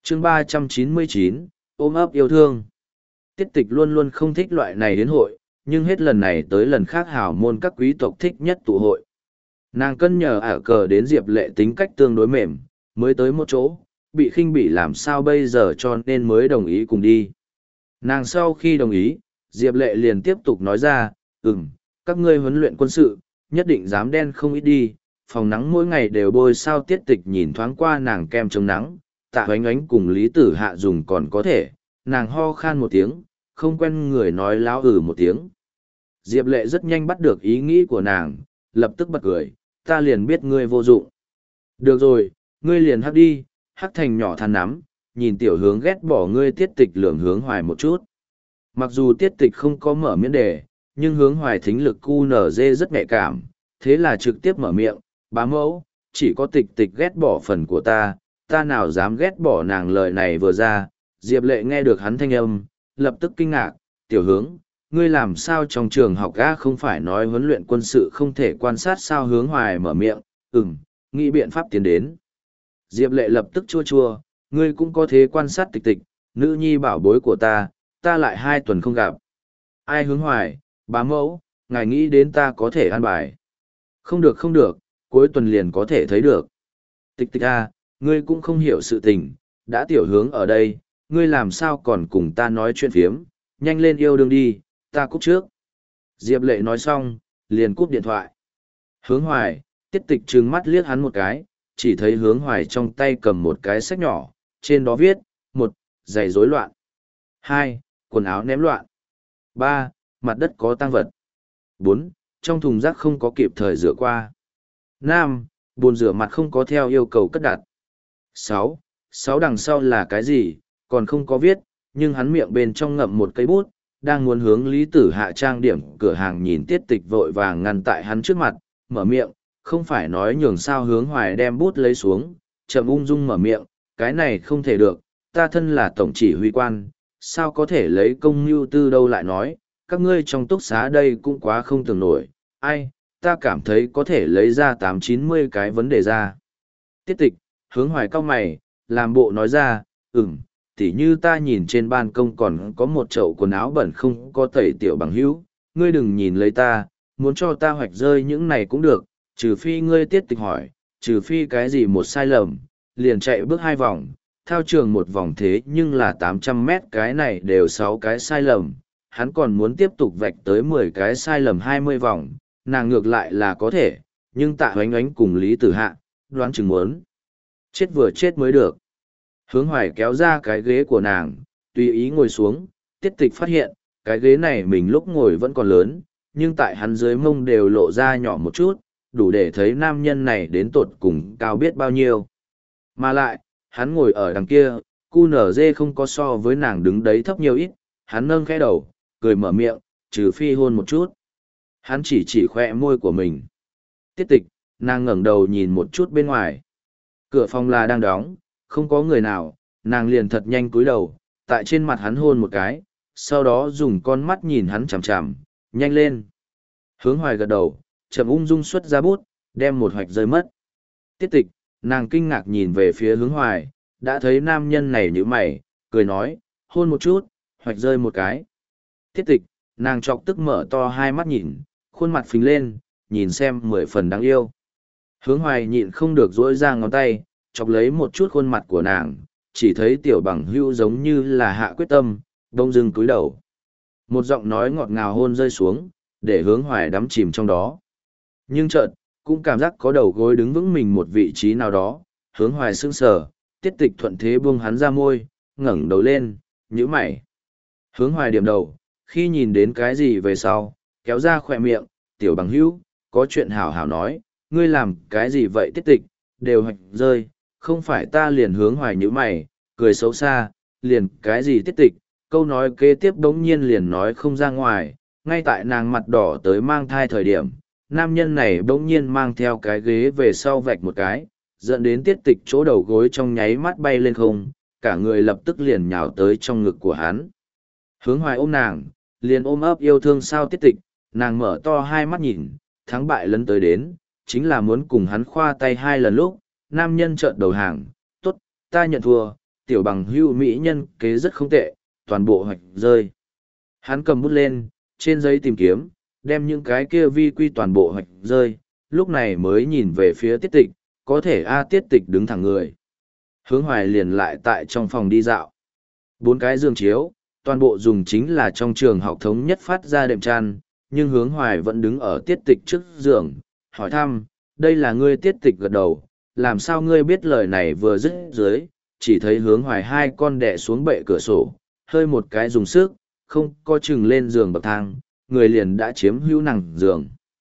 chương 399, ôm ấp yêu thương. Tiết Tịch luôn luôn không thích loại này đến hội, nhưng hết lần này tới lần khác hào môn các quý tộc thích nhất tụ hội. Nàng cân nhờ ả cờ đến Diệp Lệ tính cách tương đối mềm, mới tới một chỗ, bị khinh bỉ làm sao bây giờ cho nên mới đồng ý cùng đi. Nàng sau khi đồng ý, Diệp Lệ liền tiếp tục nói ra, các ngươi huấn luyện quân sự, nhất định dám đen không ít đi, phòng nắng mỗi ngày đều bôi sao. Tiết Tịch nhìn thoáng qua nàng kem chống nắng, Tạ Oánh Oánh cùng Lý Tử Hạ dùng còn có thể, nàng ho khan một tiếng, không quen người nói láo một tiếng. Diệp Lệ rất nhanh bắt được ý nghĩ của nàng, lập tức bật cười, ta liền biết ngươi vô dụng. Được rồi, ngươi liền hắc đi, hắc thành nhỏ than nắm, nhìn Tiểu Hướng ghét bỏ ngươi. Tiết Tịch lườm Hướng Hoài một chút. Mặc dù Tiết Tịch không có mở miễn đề, nhưng Hướng Hoài thính lực QNZ rất nhạy cảm, thế là trực tiếp mở miệng, bá mẫu, chỉ có Tịch Tịch ghét bỏ phần của ta nào dám ghét bỏ. Nàng lời này vừa ra, Diệp Lệ nghe được hắn thanh âm, lập tức kinh ngạc, Tiểu Hướng, ngươi làm sao trong trường học ga không phải nói huấn luyện quân sự không thể quan sát sao? Hướng Hoài mở miệng, nghĩ biện pháp tiến đến. Diệp Lệ lập tức chua chua, ngươi cũng có thể quan sát Tịch Tịch, nữ nhi bảo bối của ta lại 2 tuần không gặp. Ai? Hướng Hoài, bá mẫu, ngài nghĩ đến ta có thể an bài. Không được, cuối tuần liền có thể thấy được. Tịch Tịch à, ngươi cũng không hiểu sự tình, đã Tiểu Hướng ở đây, ngươi làm sao còn cùng ta nói chuyện phiếm, nhanh lên yêu đương đi, ta cúp trước. Diệp Lệ nói xong, liền cúp điện thoại. Hướng Hoài, Tiết Tịch trừng mắt liếc hắn một cái, chỉ thấy Hướng Hoài trong tay cầm một cái sách nhỏ, trên đó viết, 1. Giày rối loạn. 2. Quần áo ném loạn. 3. Mặt đất có tang vật. 4. Trong thùng rác không có kịp thời rửa qua. 5. Bồn rửa mặt không có theo yêu cầu cất đặt. 6. Đằng sau là cái gì, còn không có viết, nhưng hắn miệng bên trong ngậm một cây bút, đang muốn hướng Lý Tử Hạ trang điểm cửa hàng. Nhìn Tiết Tịch vội vàng ngăn tại hắn trước mặt, mở miệng, không phải nói nhường sao? Hướng Hoài đem bút lấy xuống, chậm ung dung mở miệng, cái này không thể được, ta thân là tổng chỉ huy quan, sao có thể lấy công mưu tư đâu? Lại nói, các ngươi trong túc xá đây cũng quá không tưởng nổi, ai, ta cảm thấy có thể lấy ra 8-90 cái vấn đề ra. Tiết Tịch, Hướng Hoài cau mày, làm bộ nói ra, tỉ như ta nhìn trên ban công còn có một chậu quần áo bẩn không có tẩy. Tiểu bằng hữu, ngươi đừng nhìn lấy ta, muốn cho ta hoạch rơi những này cũng được, trừ phi ngươi. Tiết Tịch hỏi, trừ phi cái gì? Một sai lầm, liền chạy bước 2 vòng, thao trường 1 vòng thế nhưng là 800 mét, cái này đều 6 cái sai lầm, hắn còn muốn tiếp tục vạch tới 10 cái sai lầm 20 vòng, nàng ngược lại là có thể, nhưng Tạ Oánh Oánh cùng Lý Tử Hạ, đoán chừng muốn chết vừa chết mới được. Hướng Hoài kéo ra cái ghế của nàng, tùy ý ngồi xuống. Tiết Tịch phát hiện, cái ghế này mình lúc ngồi vẫn còn lớn, nhưng tại hắn dưới mông đều lộ ra nhỏ một chút, đủ để thấy nam nhân này đến tột cùng cao biết bao nhiêu. Mà lại, hắn ngồi ở đằng kia, QNZ không có so với nàng đứng đấy thấp nhiều ít, hắn nâng khẽ đầu, cười mở miệng, trừ phi hôn một chút. Hắn chỉ khoe môi của mình. Tiết Tịch, nàng ngẩng đầu nhìn một chút bên ngoài. Cửa phòng là đang đóng, không có người nào, nàng liền thật nhanh cúi đầu, tại trên mặt hắn hôn một cái, sau đó dùng con mắt nhìn hắn chằm chằm, nhanh lên. Hướng Hoài gật đầu, chậm ung dung xuất ra bút, đem một hoạch rơi mất. Tiết Tịch, nàng kinh ngạc nhìn về phía Hướng Hoài, đã thấy nam nhân này nhíu mày, cười nói, hôn một chút, hoạch rơi một cái. Tiết Tịch, nàng chọc tức mở to hai mắt nhìn, khuôn mặt phình lên, nhìn xem 10 phần đáng yêu. Hướng Hoài nhịn không được duỗi ra ngón tay, chọc lấy một chút khuôn mặt của nàng, chỉ thấy Tiểu bằng hữu giống như là hạ quyết tâm, đông dưng cúi đầu. Một giọng nói ngọt ngào hôn rơi xuống, để Hướng Hoài đắm chìm trong đó. Nhưng chợt, cũng cảm giác có đầu gối đứng vững mình một vị trí nào đó, Hướng Hoài sững sờ. Tiết Tịch thuận thế buông hắn ra môi, ngẩng đầu lên, nhíu mày. Hướng Hoài điểm đầu, khi nhìn đến cái gì về sau, kéo ra khỏe miệng, Tiểu bằng hữu, có chuyện hảo hảo nói, ngươi làm cái gì vậy? Tiết Tịch, đều hoạch rơi, không phải ta liền. Hướng Hoài nhíu mày, cười xấu xa, liền cái gì? Tiết Tịch, câu nói kế tiếp đống nhiên liền nói không ra ngoài, ngay tại nàng mặt đỏ tới mang thai thời điểm, nam nhân này bỗng nhiên mang theo cái ghế về sau vạch một cái, dẫn đến Tiết Tịch chỗ đầu gối trong nháy mắt bay lên không, cả người lập tức liền nhào tới trong ngực của hắn. Hướng Hoài ôm nàng, liền ôm ấp yêu thương sao? Tiết Tịch, nàng mở to hai mắt nhìn, thắng bại lấn tới đến, chính là muốn cùng hắn khoa tay 2 lần lúc, nam nhân trợn đầu hàng, tốt, ta nhận thua. tiểu bằng hưu mỹ nhân kế rất không tệ, toàn bộ hoạch rơi. Hắn cầm bút lên, trên giấy tìm kiếm, đem những cái kia vi quy toàn bộ hoạch rơi, lúc này mới nhìn về phía tiết tịch, có thể tiết tịch đứng thẳng người. Hướng Hoài liền lại tại trong phòng đi dạo. 4 cái giường chiếu, toàn bộ dùng chính là trong trường học thống nhất phát ra đệm chăn, nhưng Hướng Hoài vẫn đứng ở tiết tịch trước giường, hỏi thăm, đây là ngươi? Tiết tịch gật đầu, làm sao ngươi biết? Lời này vừa dứt dưới, chỉ thấy Hướng Hoài 2 con đè xuống bệ cửa sổ, hơi một cái dùng sức, không có chừng lên giường bậc thang, người liền đã chiếm hữu nằng giường.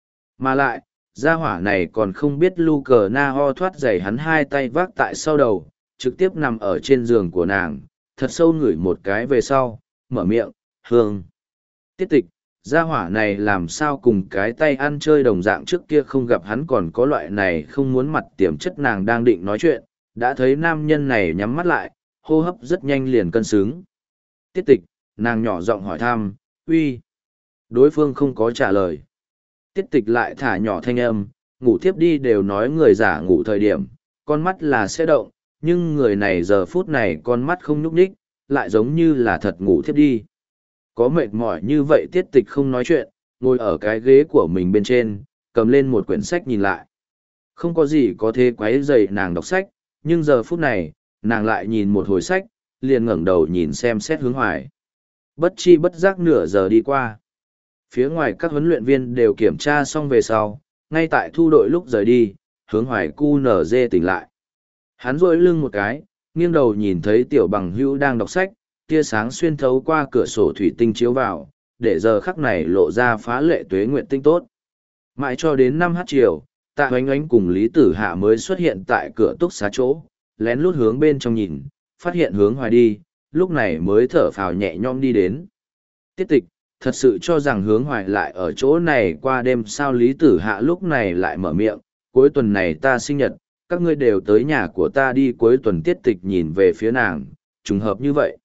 Mà lại, gia hỏa này còn không biết lu cờ na ho thoát giày hắn 2 tay vác tại sau đầu, trực tiếp nằm ở trên giường của nàng, thật sâu ngửi một cái về sau, mở miệng, hương. Tiết tịch, gia hỏa này làm sao cùng cái tay ăn chơi đồng dạng, trước kia không gặp hắn còn có loại này không muốn mặt tiềm chất. Nàng đang định nói chuyện, đã thấy nam nhân này nhắm mắt lại, hô hấp rất nhanh liền cân xứng. Tiết tịch, nàng nhỏ giọng hỏi thăm, uy. Đối phương không có trả lời. Tiết tịch lại thả nhỏ thanh âm, ngủ thiếp đi. Đều nói người giả ngủ thời điểm, con mắt là sẽ động, nhưng người này giờ phút này con mắt không nhúc nhích, lại giống như là thật ngủ thiếp đi. Có mệt mỏi như vậy tiết tịch không nói chuyện, ngồi ở cái ghế của mình bên trên, cầm lên một quyển sách nhìn lại. Không có gì có thể quấy rầy nàng đọc sách, nhưng giờ phút này, nàng lại nhìn một hồi sách, liền ngẩng đầu nhìn xem xét Hướng Hoài. Bất chi bất giác nửa giờ đi qua. Phía ngoài các huấn luyện viên đều kiểm tra xong về sau, ngay tại thu đội lúc rời đi, Hướng Hoài QNZ tỉnh lại. Hắn rôi lưng một cái, nghiêng đầu nhìn thấy tiểu bằng hữu đang đọc sách, tia sáng xuyên thấu qua cửa sổ thủy tinh chiếu vào, để giờ khắc này lộ ra phá lệ tuế nguyện tinh tốt. Mãi cho đến 5h chiều, Tạ Hoánh Oánh cùng Lý Tử Hạ mới xuất hiện tại cửa túc xá chỗ, lén lút hướng bên trong nhìn, phát hiện Hướng Hoài đi, lúc này mới thở phào nhẹ nhõm đi đến. Tiết tịch, thật sự cho rằng Hướng Hoài lại ở chỗ này qua đêm sao? Lý Tử Hạ lúc này lại mở miệng, cuối tuần này ta sinh nhật, các ngươi đều tới nhà của ta đi. Cuối tuần. Tiết tịch nhìn về phía nàng, trùng hợp như vậy.